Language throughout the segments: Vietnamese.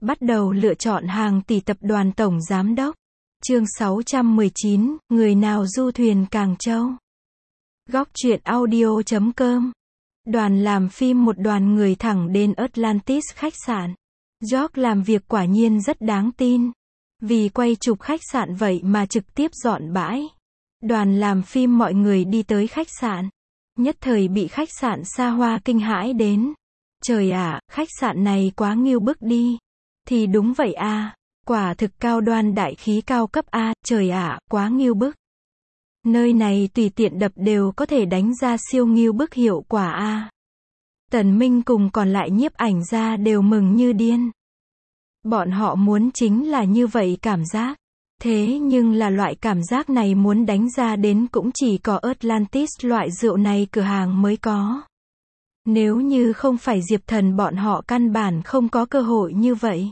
Bắt đầu lựa chọn hàng tỷ tập đoàn tổng giám đốc. Chương 619, người nào du thuyền Càng Châu. Góc truyện audio.com. Đoàn làm phim một đoàn người thẳng đến Atlantis khách sạn. George làm việc quả nhiên rất đáng tin. Vì quay chụp khách sạn vậy mà trực tiếp dọn bãi. Đoàn làm phim mọi người đi tới khách sạn. Nhất thời bị khách sạn xa hoa kinh hãi đến. Trời ạ, khách sạn này quá nghiêu bức đi. Thì đúng vậy a, quả thực cao đoan đại khí cao cấp a, trời ạ, quá nghiêu bức. Nơi này tùy tiện đập đều có thể đánh ra siêu nghiêu bức hiệu quả a. Tần Minh cùng còn lại nhiếp ảnh gia đều mừng như điên. Bọn họ muốn chính là như vậy cảm giác. Thế nhưng là loại cảm giác này muốn đánh ra đến cũng chỉ có Atlantis loại rượu này cửa hàng mới có. Nếu như không phải Diệp Thần bọn họ căn bản không có cơ hội như vậy.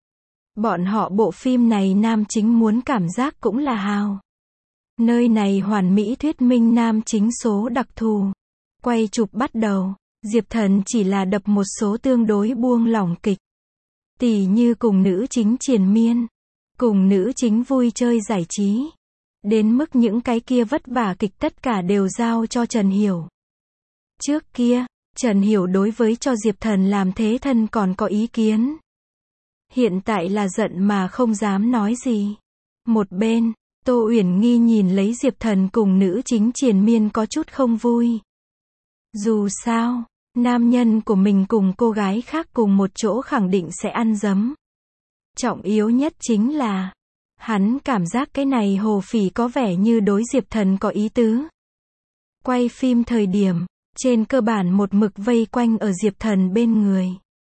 Bọn họ bộ phim này nam chính muốn cảm giác cũng là hào. Nơi này hoàn mỹ thuyết minh nam chính số đặc thù. Quay chụp bắt đầu, Diệp Thần chỉ là đập một số tương đối buông lỏng kịch. Tỉ như cùng nữ chính triền miên, cùng nữ chính vui chơi giải trí. Đến mức những cái kia vất vả kịch tất cả đều giao cho Trần Hiểu. Trước kia, Trần Hiểu đối với cho Diệp Thần làm thế thân còn có ý kiến. Hiện tại là giận mà không dám nói gì. Một bên, Tô Uyển Nghi nhìn lấy Diệp Thần cùng nữ chính triền miên có chút không vui. Dù sao, nam nhân của mình cùng cô gái khác cùng một chỗ khẳng định sẽ ăn dấm. Trọng yếu nhất chính là, hắn cảm giác cái này Hồ Phỉ có vẻ như đối Diệp Thần có ý tứ. Quay phim thời điểm, trên cơ bản một mực vây quanh ở Diệp Thần bên người.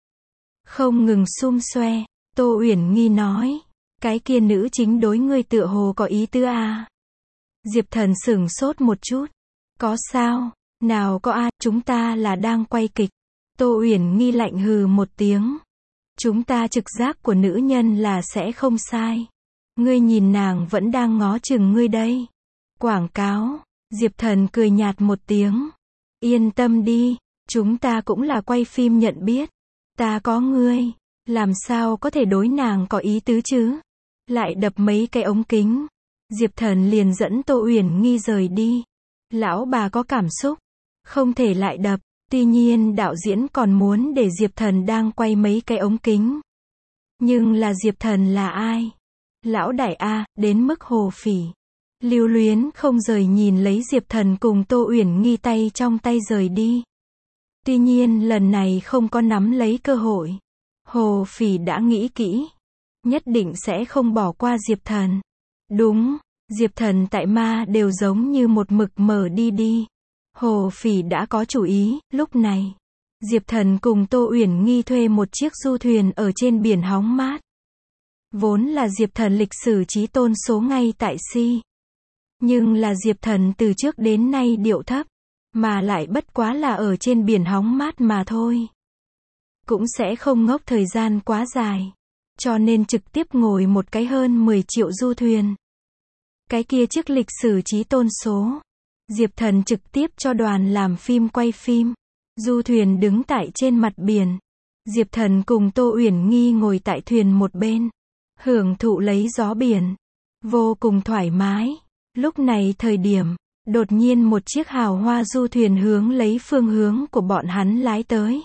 Không ngừng xum xoe, Tô Uyển Nghi nói, cái kia nữ chính đối ngươi tựa hồ có ý tứ à. Diệp Thần sửng sốt một chút. Có sao? Nào có a, chúng ta là đang quay kịch. Tô Uyển Nghi lạnh hừ một tiếng. Chúng ta trực giác của nữ nhân là sẽ không sai. Ngươi nhìn nàng vẫn đang ngó chừng ngươi đây. Quảng cáo. Diệp Thần cười nhạt một tiếng. Yên tâm đi, chúng ta cũng là quay phim nhận biết. Ta có ngươi, làm sao có thể đối nàng có ý tứ chứ? Lại đập mấy cái ống kính. Diệp Thần liền dẫn Tô Uyển Nghi rời đi. Lão bà có cảm xúc, không thể lại đập. Tuy nhiên đạo diễn còn muốn để Diệp Thần đang quay mấy cái ống kính. Nhưng là Diệp Thần là ai? Lão đại a, đến mức Hồ Phỉ. Lưu luyến không rời nhìn lấy Diệp Thần cùng Tô Uyển Nghi tay trong tay rời đi. Tuy nhiên lần này không có nắm lấy cơ hội. Hồ Phỉ đã nghĩ kỹ. Nhất định sẽ không bỏ qua Diệp Thần. Đúng, Diệp Thần tại ma đều giống như một mực mở đi. Hồ Phỉ đã có chủ ý, lúc này. Diệp Thần cùng Tô Uyển Nghi thuê một chiếc du thuyền ở trên biển hóng mát. Vốn là Diệp Thần lịch sử chí tôn số ngay tại Si. Nhưng là Diệp Thần từ trước đến nay điệu thấp. Mà lại bất quá là ở trên biển hóng mát mà thôi. Cũng sẽ không ngốc thời gian quá dài. Cho nên trực tiếp ngồi một cái hơn 10 triệu du thuyền. Cái kia chiếc lịch sử chí tôn số. Diệp Thần trực tiếp cho đoàn làm phim quay phim. Du thuyền đứng tại trên mặt biển. Diệp Thần cùng Tô Uyển Nghi ngồi tại thuyền một bên. Hưởng thụ lấy gió biển. Vô cùng thoải mái. Lúc này thời điểm, đột nhiên một chiếc hào hoa du thuyền hướng lấy phương hướng của bọn hắn lái tới.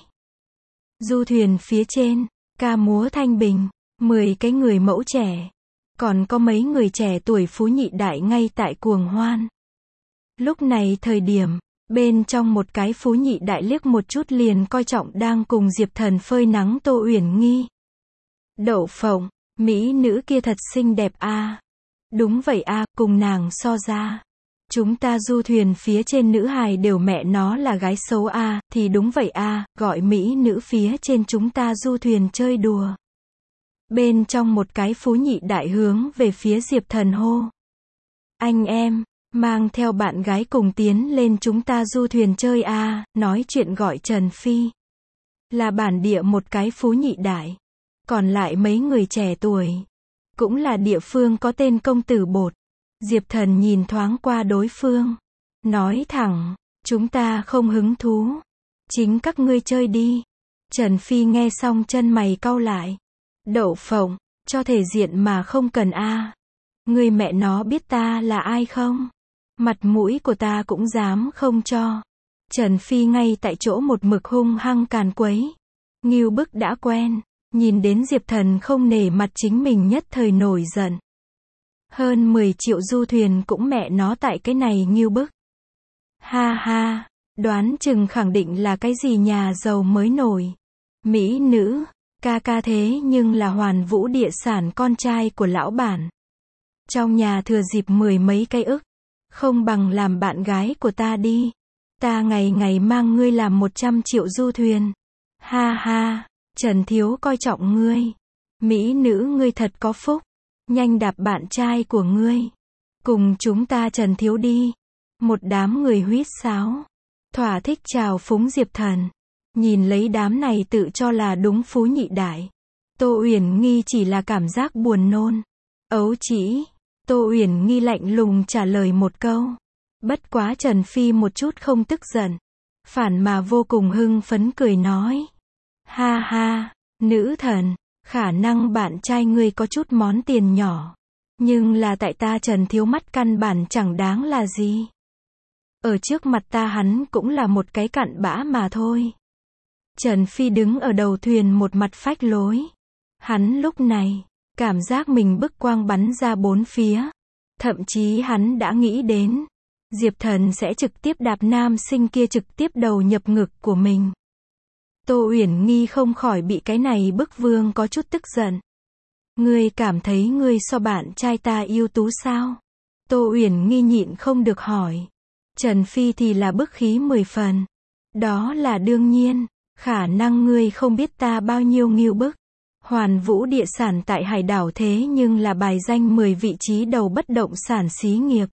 Du thuyền phía trên, ca múa thanh bình, 10 cái người mẫu trẻ. Còn có mấy người trẻ tuổi phú nhị đại ngay tại cuồng hoan. Lúc này thời điểm, bên trong một cái phú nhị đại liếc một chút liền coi trọng đang cùng Diệp Thần phơi nắng Tô Uyển Nghi. Đậu phộng, mỹ nữ kia thật xinh đẹp a. Đúng vậy a, cùng nàng so ra. Chúng ta du thuyền phía trên nữ hài đều mẹ nó là gái xấu a, thì đúng vậy a, gọi mỹ nữ phía trên chúng ta du thuyền chơi đùa. Bên trong một cái phú nhị đại hướng về phía Diệp Thần hô. Anh em, mang theo bạn gái cùng tiến lên chúng ta du thuyền chơi a, nói chuyện gọi Trần Phi. Là bản địa một cái phú nhị đại. Còn lại mấy người trẻ tuổi. Cũng là địa phương có tên công tử bột. Diệp Thần nhìn thoáng qua đối phương. Nói thẳng, chúng ta không hứng thú. Chính các ngươi chơi đi. Trần Phi nghe xong chân mày cau lại. Đậu phộng, cho thể diện mà không cần a. Người mẹ nó biết ta là ai không? Mặt mũi của ta cũng dám không cho. Trần Phi ngay tại chỗ một mực hung hăng càn quấy. Ngưu Bức đã quen, nhìn đến Diệp Thần không nể mặt chính mình nhất thời nổi giận. Hơn 10 triệu du thuyền cũng mẹ nó tại cái này Ngưu Bức. Ha ha, đoán chừng khẳng định là cái gì nhà giàu mới nổi. Mỹ nữ, ca thế nhưng là Hoàn Vũ Địa Sản con trai của lão bản. Trong nhà thừa dịp 10 mấy cái ức, không bằng làm bạn gái của ta đi. Ta ngày ngày mang ngươi làm 100 triệu du thuyền. Ha ha, Trần Thiếu coi trọng ngươi. Mỹ nữ ngươi thật có phúc. Nhanh đạp bạn trai của ngươi. Cùng chúng ta Trần Thiếu đi. Một đám người huýt sáo. Thỏa thích chào phúng Diệp Thần. Nhìn lấy đám này tự cho là đúng phú nhị đại. Tô Uyển Nghi chỉ là cảm giác buồn nôn. Ấu chỉ. Tô Uyển Nghi lạnh lùng trả lời một câu. Bất quá Trần Phi một chút không tức giận. Phản mà vô cùng hưng phấn cười nói. Ha ha, nữ thần, khả năng bạn trai ngươi có chút món tiền nhỏ. Nhưng là tại ta Trần Thiếu mắt căn bản chẳng đáng là gì. Ở trước mặt ta hắn cũng là một cái cặn bã mà thôi. Trần Phi đứng ở đầu thuyền một mặt phách lối. Hắn lúc này, cảm giác mình bức quang bắn ra bốn phía. Thậm chí hắn đã nghĩ đến, Diệp Thần sẽ trực tiếp đạp nam sinh kia trực tiếp đầu nhập ngực của mình. Tô Uyển Nghi không khỏi bị cái này bức vương có chút tức giận. Ngươi cảm thấy ngươi so bạn trai ta ưu tú sao? Tô Uyển Nghi nhịn không được hỏi. Trần Phi thì là bức khí 10 phần. Đó là đương nhiên, khả năng ngươi không biết ta bao nhiêu ngưu bức. Hoàn Vũ Địa Sản tại Hải đảo thế nhưng là bài danh 10 vị trí đầu bất động sản xí nghiệp.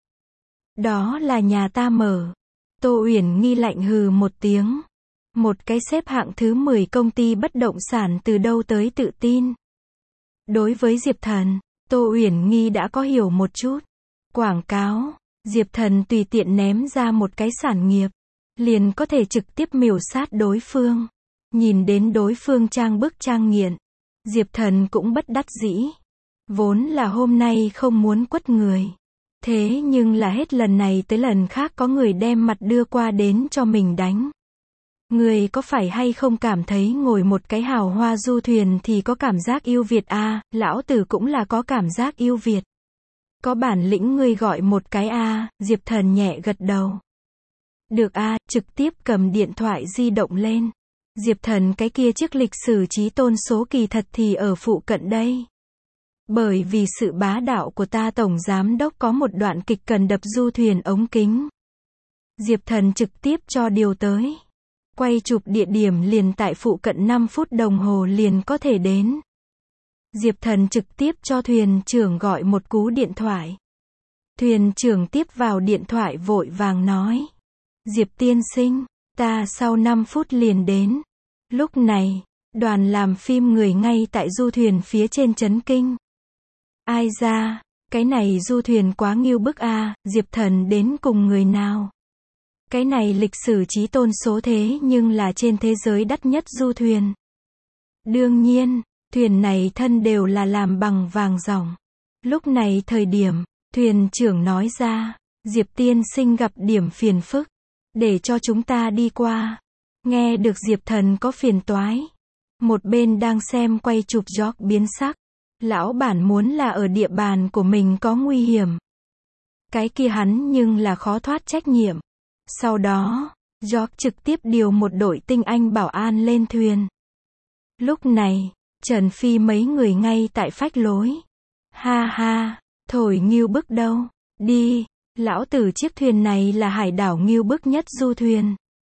Đó là nhà ta mở. Tô Uyển Nghi lạnh hừ một tiếng. Một cái xếp hạng thứ 10 công ty bất động sản từ đâu tới tự tin. Đối với Diệp Thần, Tô Uyển Nghi đã có hiểu một chút. Quảng cáo, Diệp Thần tùy tiện ném ra một cái sản nghiệp, liền có thể trực tiếp miểu sát đối phương. Nhìn đến đối phương trang bức trang nghiện, Diệp Thần cũng bất đắc dĩ. Vốn là hôm nay không muốn quất người. Thế nhưng là hết lần này tới lần khác có người đem mặt đưa qua đến cho mình đánh. Người có phải hay không cảm thấy ngồi một cái hào hoa du thuyền thì có cảm giác yêu Việt a? Lão tử cũng là có cảm giác yêu Việt. Có bản lĩnh ngươi gọi một cái a? Diệp Thần nhẹ gật đầu. Được a, trực tiếp cầm điện thoại di động lên. Diệp Thần cái kia chiếc lịch sử chí tôn số kỳ thật thì ở phụ cận đây. Bởi vì sự bá đạo của ta tổng giám đốc có một đoạn kịch cần đập du thuyền ống kính. Diệp Thần trực tiếp cho điều tới. Quay chụp địa điểm liền tại phụ cận 5 phút đồng hồ liền có thể đến. Diệp Thần trực tiếp cho thuyền trưởng gọi một cú điện thoại. Thuyền trưởng tiếp vào điện thoại vội vàng nói. Diệp tiên sinh, ta sau 5 phút liền đến. Lúc này, đoàn làm phim người ngay tại du thuyền phía trên chấn kinh. Ai ra, cái này du thuyền quá ngưu bức a, Diệp Thần đến cùng người nào? Cái này lịch sử chí tôn số thế nhưng là trên thế giới đắt nhất du thuyền. Đương nhiên, thuyền này thân đều là làm bằng vàng ròng. Lúc này thời điểm, thuyền trưởng nói ra, Diệp tiên sinh gặp điểm phiền phức, để cho chúng ta đi qua. Nghe được Diệp Thần có phiền toái. Một bên đang xem quay chụp George biến sắc. Lão bản muốn là ở địa bàn của mình có nguy hiểm. Cái kia hắn nhưng là khó thoát trách nhiệm. Sau đó, George trực tiếp điều một đội tinh anh bảo an lên thuyền. Lúc này, Trần Phi mấy người ngay tại phách lối. Ha ha, thổi ngưu bức đâu. Đi, lão tử chiếc thuyền này là hải đảo ngưu bức nhất du thuyền.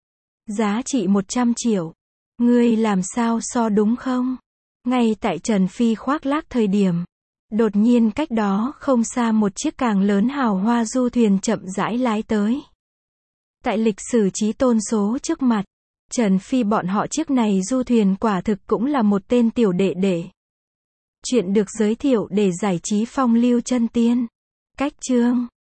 Giá trị 100 triệu. Ngươi làm sao so đúng không? Ngay tại Trần Phi khoác lác thời điểm. Đột nhiên cách đó không xa một chiếc càng lớn hào hoa du thuyền chậm rãi lái tới. Tại lịch sử chí tôn số trước mặt, Trần Phi bọn họ chiếc này du thuyền quả thực cũng là một tên tiểu đệ đệ. Chuyện được giới thiệu để giải trí phong lưu chân tiên. Cách chương